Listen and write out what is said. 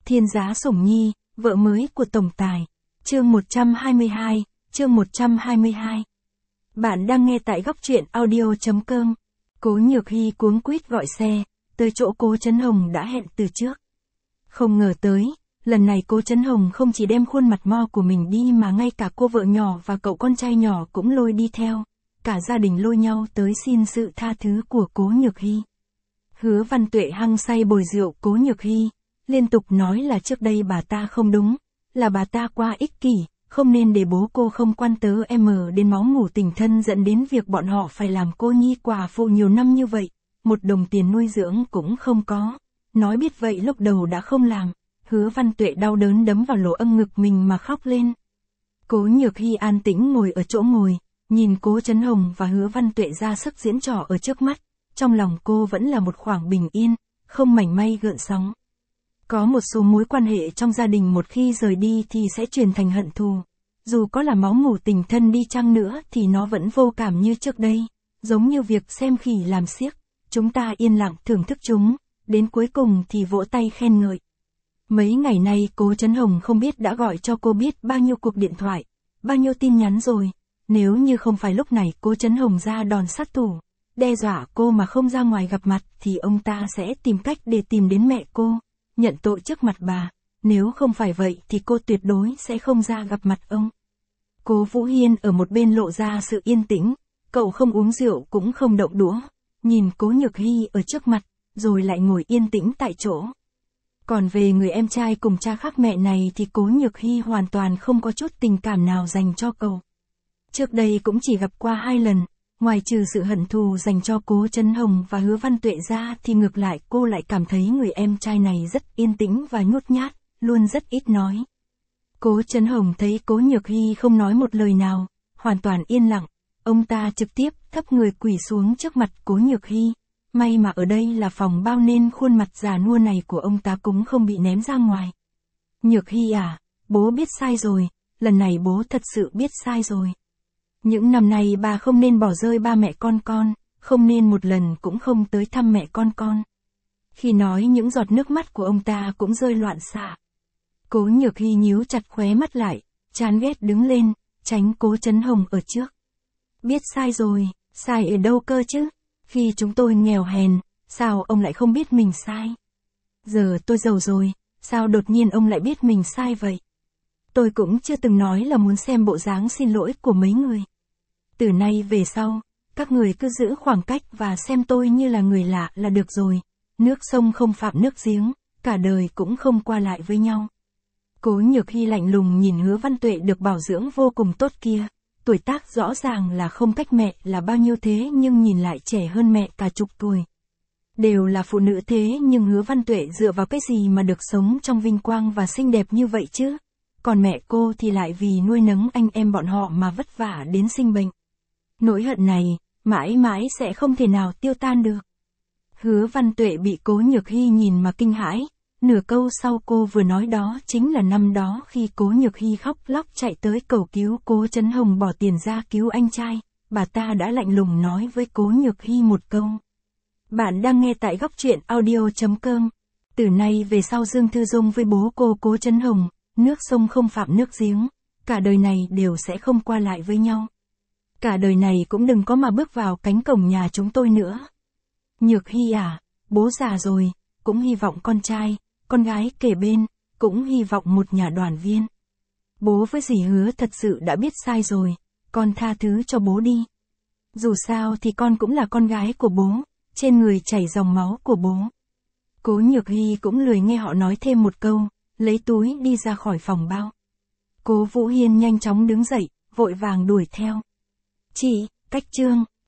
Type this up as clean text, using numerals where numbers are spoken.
Thiên Giá Sủng Nhi, vợ mới của tổng tài. Chương 122, chương 122. Bạn đang nghe tại góc truyện audio.com. Cố Nhược Hy cuống quýt gọi xe, tới chỗ Cố Trấn Hồng đã hẹn từ trước. Không ngờ tới, lần này Cố Trấn Hồng không chỉ đem khuôn mặt mo của mình đi mà ngay cả cô vợ nhỏ và cậu con trai nhỏ cũng lôi đi theo. Cả gia đình lôi nhau tới xin sự tha thứ của Cố Nhược Hy. Hứa Văn Tuệ hăng say bồi rượu Cố Nhược Hy, liên tục nói là trước đây bà ta không đúng, là bà ta quá ích kỷ, không nên để bố cô không quan tớ đến máu mủ tình thân dẫn đến việc bọn họ phải làm cô nhi quả phụ nhiều năm như vậy, một đồng tiền nuôi dưỡng cũng không có. Nói biết vậy lúc đầu đã không làm, Hứa Văn Tuệ đau đớn đấm vào lỗ âm ngực mình mà khóc lên. Cố Nhược Hy an tĩnh ngồi ở chỗ ngồi, nhìn Cố Trấn Hồng và Hứa Văn Tuệ ra sức diễn trò ở trước mắt, trong lòng cô vẫn là một khoảng bình yên, không mảy may gợn sóng. Có một số mối quan hệ trong gia đình một khi rời đi thì sẽ chuyển thành hận thù. Dù có là máu mủ tình thân đi chăng nữa thì nó vẫn vô cảm như trước đây. Giống như việc xem khỉ làm xiếc, chúng ta yên lặng thưởng thức chúng, đến cuối cùng thì vỗ tay khen ngợi. Mấy ngày nay Cố Trấn Hồng không biết đã gọi cho cô biết bao nhiêu cuộc điện thoại, bao nhiêu tin nhắn rồi. Nếu như không phải lúc này Cố Trấn Hồng ra đòn sát thủ, đe dọa cô mà không ra ngoài gặp mặt thì ông ta sẽ tìm cách để tìm đến mẹ cô, nhận tội trước mặt bà. Nếu không phải vậy thì cô tuyệt đối sẽ không ra gặp mặt ông. Cố Vũ Hiên ở một bên lộ ra sự yên tĩnh, cậu không uống rượu cũng không động đũa, nhìn Cố Nhược Hy ở trước mặt, rồi lại ngồi yên tĩnh tại chỗ. Còn về người em trai cùng cha khác mẹ này thì Cố Nhược Hy hoàn toàn không có chút tình cảm nào dành cho cậu. Trước đây cũng chỉ gặp qua 2 lần, ngoài trừ sự hận thù dành cho Cố Trấn Hồng và Hứa Văn Tuệ ra thì ngược lại cô lại cảm thấy người em trai này rất yên tĩnh và nhút nhát, luôn rất ít nói. Cố Trấn Hồng thấy Cố Nhược Hy không nói một lời nào, hoàn toàn yên lặng, ông ta trực tiếp thấp người quỳ xuống trước mặt Cố Nhược Hy. May mà ở đây là phòng bao nên khuôn mặt già nua này của ông ta cũng không bị ném ra ngoài. Nhược Hy à, bố biết sai rồi, lần này bố thật sự biết sai rồi. Những năm nay bà không nên bỏ rơi ba mẹ con, không nên một lần cũng không tới thăm mẹ con. Khi nói những giọt nước mắt của ông ta cũng rơi loạn xạ. Cố Nhược Hy nhíu chặt khóe mắt lại, chán ghét đứng lên, tránh Cố Trấn Hồng ở trước. Biết sai rồi, sai ở đâu cơ chứ? Khi chúng tôi nghèo hèn, sao ông lại không biết mình sai? Giờ tôi giàu rồi, sao đột nhiên ông lại biết mình sai vậy? Tôi cũng chưa từng nói là muốn xem bộ dáng xin lỗi của mấy người. Từ nay về sau, các người cứ giữ khoảng cách và xem tôi như là người lạ là được rồi. Nước sông không phạm nước giếng, cả đời cũng không qua lại với nhau. Cố Nhược Hy lạnh lùng nhìn Hứa Văn Tuệ được bảo dưỡng vô cùng tốt kia. Tuổi tác rõ ràng là không cách mẹ là bao nhiêu thế nhưng nhìn lại trẻ hơn mẹ cả chục tuổi. Đều là phụ nữ thế nhưng Hứa Văn Tuệ dựa vào cái gì mà được sống trong vinh quang và xinh đẹp như vậy chứ? Còn mẹ cô thì lại vì nuôi nấng anh em bọn họ mà vất vả đến sinh bệnh. Nỗi hận này, mãi mãi sẽ không thể nào tiêu tan được. Hứa Văn Tuệ bị Cố Nhược Hy nhìn mà kinh hãi, nửa câu sau cô vừa nói đó chính là năm đó khi Cố Nhược Hy khóc lóc chạy tới cầu cứu Cố Trấn Hồng bỏ tiền ra cứu anh trai, bà ta đã lạnh lùng nói với Cố Nhược Hy một câu. Bạn đang nghe tại góc truyện audio.com. Từ nay về sau Dương Thư Dung với bố cô Cố Trấn Hồng, nước sông không phạm nước giếng, cả đời này đều sẽ không qua lại với nhau. Cả đời này cũng đừng có mà bước vào cánh cổng nhà chúng tôi nữa. Nhược Hy à, bố già rồi, cũng hy vọng con trai, con gái kề bên, cũng hy vọng một nhà đoàn viên. Bố với dì Hứa thật sự đã biết sai rồi, con tha thứ cho bố đi. Dù sao thì con cũng là con gái của bố, trên người chảy dòng máu của bố. Cố Nhược Hy cũng lười nghe họ nói thêm một câu, lấy túi đi ra khỏi phòng bao. Cố Vũ Hiên nhanh chóng đứng dậy, vội vàng đuổi theo. Chị, cách chương.